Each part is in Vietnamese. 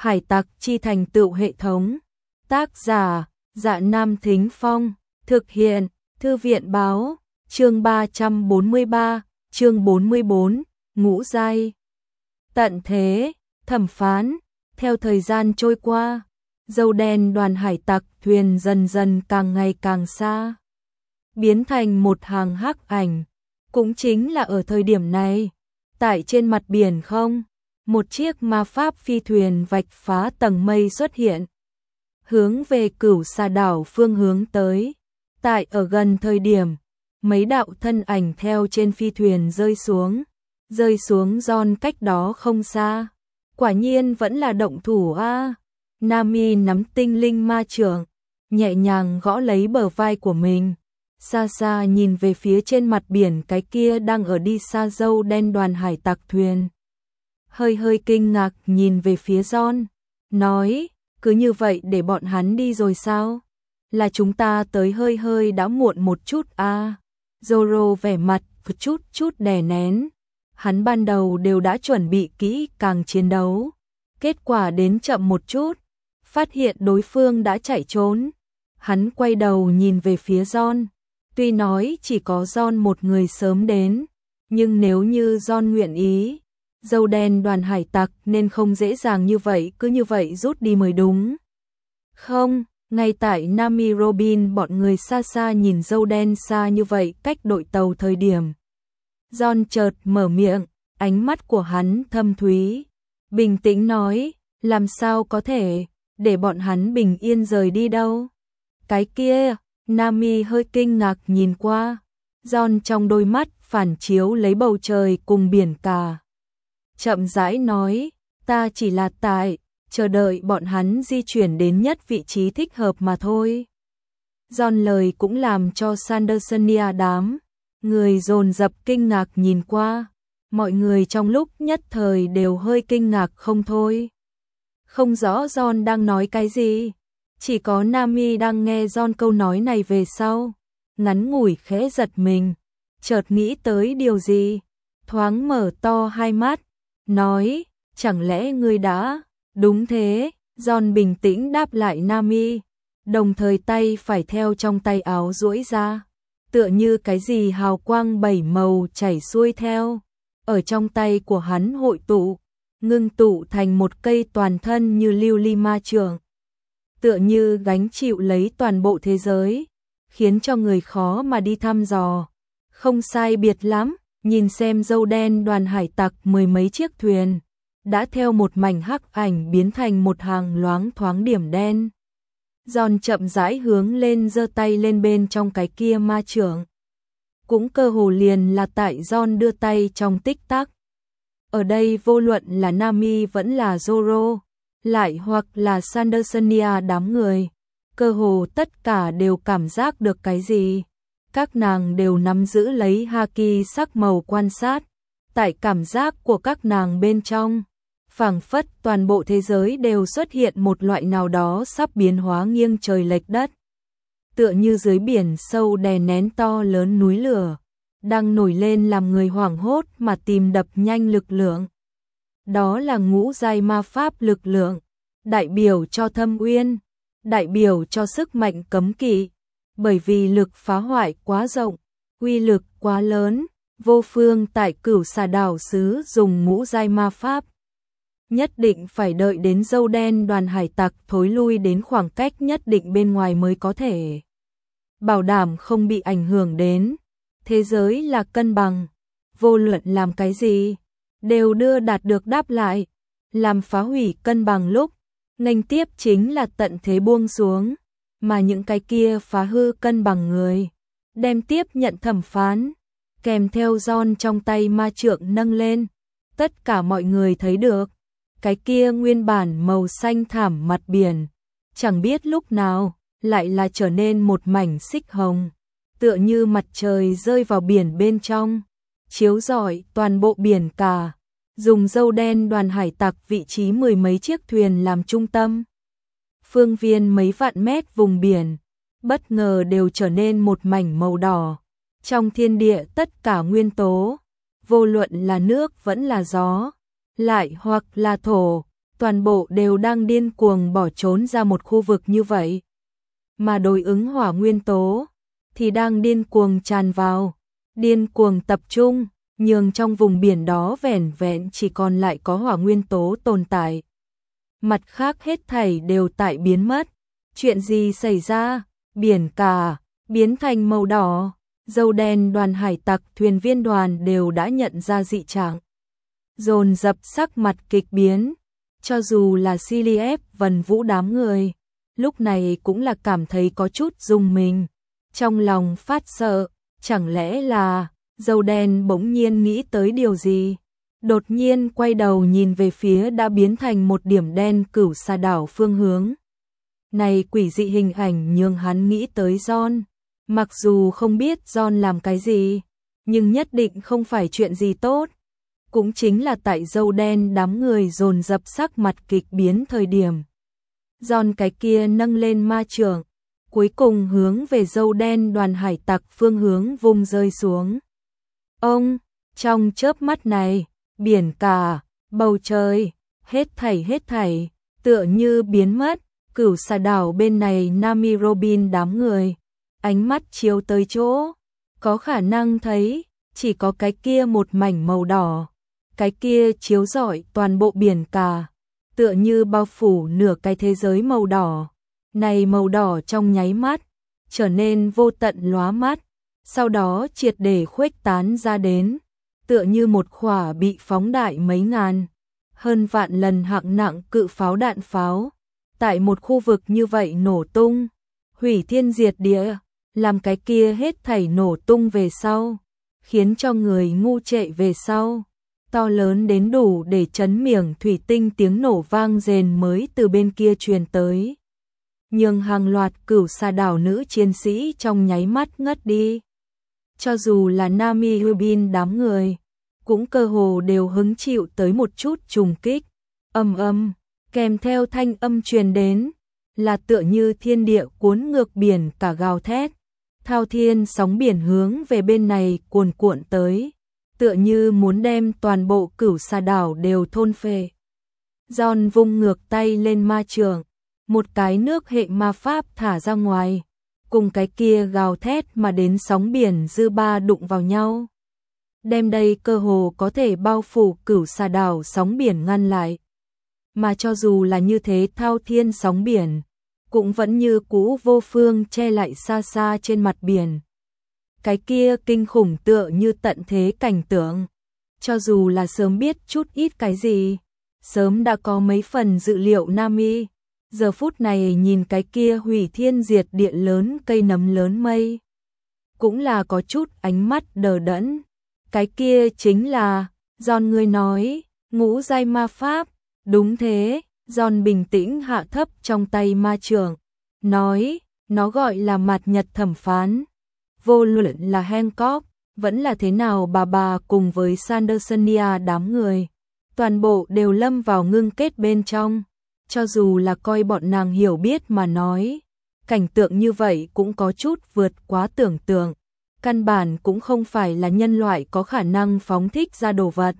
Hải tặc chi thành tựu hệ thống. Tác giả, Dạ Nam Thính Phong. Thực hiện, Thư viện báo. Chương 343, chương 44, ngũ giai. Tận thế, thẩm phán. Theo thời gian trôi qua, dâu đen đoàn hải tặc thuyền dần dần càng ngày càng xa, biến thành một hàng hắc ảnh. Cũng chính là ở thời điểm này, tại trên mặt biển không, một chiếc ma pháp phi thuyền vạch phá tầng mây xuất hiện, hướng về Cửu Xà đảo phương hướng tới. Tại ở gần thời điểm, mấy đạo thân ảnh theo trên phi thuyền rơi xuống John cách đó không xa. Quả nhiên vẫn là động thủ a. Nami nắm tinh linh ma chưởng, nhẹ nhàng gõ lấy bờ vai của mình. Xa xa nhìn về phía trên mặt biển cái kia đang ở đi xa dâu đen đoàn hải tặc thuyền. Hơi kinh ngạc nhìn về phía John, nói, cứ như vậy để bọn hắn đi rồi sao? Là chúng ta tới hơi đã muộn một chút a. Zoro vẻ mặt chút đè nén. Hắn ban đầu đều đã chuẩn bị kỹ càng chiến đấu. Kết quả đến chậm một chút, phát hiện đối phương đã chạy trốn. Hắn quay đầu nhìn về phía John. Tuy nói chỉ có John một người sớm đến, nhưng nếu như John nguyện ý, dâu đen đoàn hải tặc nên không dễ dàng như vậy cứ như vậy rút đi mới đúng. Không, ngay tại Nami Robin bọn người xa xa nhìn dâu đen xa như vậy cách đội tàu thời điểm. John chợt mở miệng, ánh mắt của hắn thâm thúy, bình tĩnh nói, làm sao có thể, để bọn hắn bình yên rời đi đâu. Cái kia, Nami hơi kinh ngạc nhìn qua, John trong đôi mắt phản chiếu lấy bầu trời cùng biển cả. Chậm rãi nói, ta chỉ là chờ đợi bọn hắn di chuyển đến nhất vị trí thích hợp mà thôi. John lời cũng làm cho Sandersonia đám người dồn dập kinh ngạc nhìn qua, mọi người trong lúc nhất thời đều hơi kinh ngạc không thôi. Không rõ John đang nói cái gì, chỉ có Nami đang nghe John câu nói này về sau, ngắn ngủi khẽ giật mình, chợt nghĩ tới điều gì, thoáng mở to hai mắt, nói, chẳng lẽ ngươi đã... Đúng thế, John bình tĩnh đáp lại Nami, đồng thời tay phải theo trong tay áo duỗi ra, tựa như cái gì hào quang bảy màu chảy xuôi theo, ở trong tay của hắn hội tụ, ngưng tụ thành một cây toàn thân như lưu ly ma chưởng, tựa như gánh chịu lấy toàn bộ thế giới, khiến cho người khó mà đi thăm dò. Không sai biệt lắm, nhìn xem dâu đen đoàn hải tặc mười mấy chiếc thuyền đã theo một mảnh hắc ảnh biến thành một hàng loáng thoáng điểm đen. John chậm rãi hướng lên giơ tay lên bên trong cái kia ma chưởng. Cũng cơ hồ liền là tại John đưa tay trong tích tắc. Ở đây vô luận là Nami vẫn là Zoro, lại hoặc là Sandersonia đám người, cơ hồ tất cả đều cảm giác được cái gì. Các nàng đều nắm giữ lấy haki sắc màu quan sát. Tại cảm giác của các nàng bên trong, phảng phất toàn bộ thế giới đều xuất hiện một loại nào đó sắp biến hóa nghiêng trời lệch đất. Tựa như dưới biển sâu đè nén to lớn núi lửa, đang nổi lên làm người hoảng hốt mà tìm đập nhanh lực lượng. Đó là ngũ giai ma pháp lực lượng, đại biểu cho thâm uyên, đại biểu cho sức mạnh cấm kỵ, bởi vì lực phá hoại quá rộng, uy lực quá lớn, vô phương tại Cửu Xà đảo xứ dùng ngũ giai ma pháp. Nhất định phải đợi đến dâu đen đoàn hải tặc thối lui đến khoảng cách nhất định bên ngoài mới có thể bảo đảm không bị ảnh hưởng đến. Thế giới là cân bằng, vô luận làm cái gì đều đạt được đáp lại. Làm phá hủy cân bằng lúc, nghênh tiếp chính là tận thế buông xuống, mà những cái kia phá hư cân bằng người đem tiếp nhận thẩm phán. Kèm theo John trong tay ma trượng nâng lên, tất cả mọi người thấy được cái kia nguyên bản màu xanh thảm mặt biển, chẳng biết lúc nào lại là trở nên một mảnh xích hồng, tựa như mặt trời rơi vào biển bên trong, chiếu rọi toàn bộ biển cả, dùng dâu đen đoàn hải tặc vị trí mười mấy chiếc thuyền làm trung tâm. Phương viên mấy vạn mét vùng biển, bất ngờ đều trở nên một mảnh màu đỏ. Trong thiên địa tất cả nguyên tố, vô luận là nước vẫn là gió, lại hoặc là thổ, toàn bộ đều đang điên cuồng bỏ trốn ra một khu vực như vậy. Mà đối ứng hỏa nguyên tố thì đang điên cuồng tràn vào, điên cuồng tập trung, nhường trong vùng biển đó vẻn vẹn chỉ còn lại có hỏa nguyên tố tồn tại. Mặt khác hết thảy đều tại biến mất. Chuyện gì xảy ra? Biển cả biến thành màu đỏ. Dâu đen đoàn hải tặc thuyền viên đoàn đều đã nhận ra dị trạng. Dồn dập sắc mặt kịch biến. Cho dù là Siliep Vân Vũ đám người, lúc này cũng là cảm thấy có chút rùng mình. Trong lòng phát sợ, chẳng lẽ là dâu đen bỗng nhiên nghĩ tới điều gì? Đột nhiên quay đầu nhìn về phía đã biến thành một điểm đen Cửu Sa đảo phương hướng. Này quỷ dị hình ảnh nhường hắn nghĩ tới John. Mặc dù không biết John làm cái gì, nhưng nhất định không phải chuyện gì tốt. Cũng chính là tại dâu đen đám người dồn dập sắc mặt kịch biến thời điểm. John cái kia nâng lên ma chưởng, cuối cùng hướng về dâu đen đoàn hải tặc phương hướng vung rơi xuống. Ông, trong chớp mắt này, biển cả, bầu trời, hết thảy, tựa như biến mất. Cửu Sa đảo bên này Nami Robin đám người, ánh mắt chiếu tới chỗ, có khả năng thấy, chỉ có cái kia một mảnh màu đỏ, cái kia chiếu rọi toàn bộ biển cả, tựa như bao phủ nửa cái thế giới màu đỏ. Này màu đỏ trong nháy mắt, trở nên vô tận lóa mắt, sau đó triệt để khuếch tán ra đến, tựa như một khỏa bị phóng đại mấy ngàn, hơn vạn lần hạng nặng cự pháo đạn pháo. Tại một khu vực như vậy nổ tung, hủy thiên diệt địa, làm cái kia hết thảy nổ tung về sau, khiến cho người ngu trệ về sau, to lớn đến đủ để chấn miệng thủy tinh tiếng nổ vang rền mới từ bên kia truyền tới. Nhưng hàng loạt Cửu Sa đảo nữ chiến sĩ trong nháy mắt ngất đi. Cho dù là Nami Robin đám người, cũng cơ hồ đều hứng chịu tới một chút trùng kích, ầm kèm theo thanh âm truyền đến, là tựa như thiên địa cuốn ngược biển cả gào thét, thao thiên sóng biển hướng về bên này cuồn cuộn tới, tựa như muốn đem toàn bộ Cửu Sa đảo đều thôn phệ. John vung ngược tay lên ma chưởng, một cái nước hệ ma pháp thả ra ngoài, cùng cái kia gào thét mà đến sóng biển dư ba đụng vào nhau. Đem đây cơ hồ có thể bao phủ Cửu Sa đảo sóng biển ngăn lại. Mà cho dù là như thế thao thiên sóng biển, cũng vẫn như cũ vô phương che lại xa xa trên mặt biển. Cái kia kinh khủng tựa như tận thế cảnh tượng. Cho dù là sớm biết chút ít cái gì, sớm đã có mấy phần dự liệu Nami, giờ phút này nhìn cái kia hủy thiên diệt địa lớn cây nấm lớn mây, cũng là có chút ánh mắt đờ đẫn. Cái kia chính là, John ngươi nói, ngũ giai ma pháp. Đúng thế, John bình tĩnh hạ thấp trong tay ma chưởng, nói, nó gọi là Mạt Nhật thẩm phán. Vô luận là Hancock, vẫn là thế nào bà cùng với Sandersonia đám người, toàn bộ đều lâm vào ngưng kết bên trong. Cho dù là coi bọn nàng hiểu biết mà nói, cảnh tượng như vậy cũng có chút vượt quá tưởng tượng, căn bản cũng không phải là nhân loại có khả năng phóng thích ra đồ vật.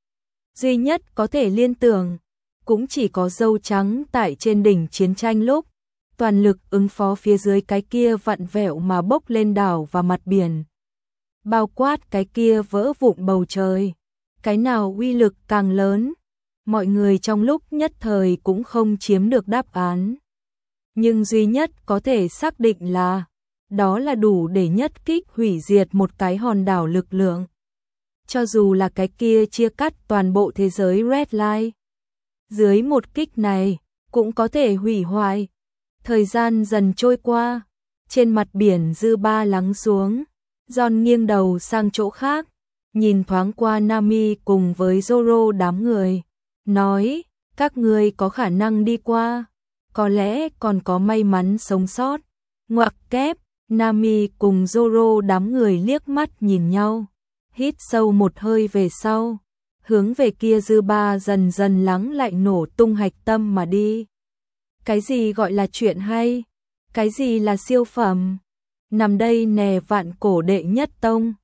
Duy nhất có thể liên tưởng, cũng chỉ có dâu trắng tại trên đỉnh chiến tranh lúc, toàn lực ứng phó phía dưới cái kia vặn vẹo mà bốc lên đảo và mặt biển. Bao quát cái kia vỡ vụn bầu trời, cái nào uy lực càng lớn, mọi người trong lúc nhất thời cũng không chiếm được đáp án. Nhưng duy nhất có thể xác định là, đó là đủ để nhất kích hủy diệt một cái hòn đảo lực lượng. Cho dù là cái kia chia cắt toàn bộ thế giới Red Line, dưới một kích này, cũng có thể hủy hoại. Thời gian dần trôi qua, trên mặt biển dư ba lắng xuống, John nghiêng đầu sang chỗ khác, nhìn thoáng qua Nami cùng với Zoro đám người, nói, các ngươi có khả năng đi qua, có lẽ còn có may mắn sống sót. Ngoặc kép, Nami cùng Zoro đám người liếc mắt nhìn nhau, hít sâu một hơi về sau, hướng về kia dư ba dần dần lắng lại nổ tung hạch tâm mà đi. Cái gì gọi là chuyện hay? Cái gì là siêu phẩm? Nằm đây nè vạn cổ đệ nhất tông.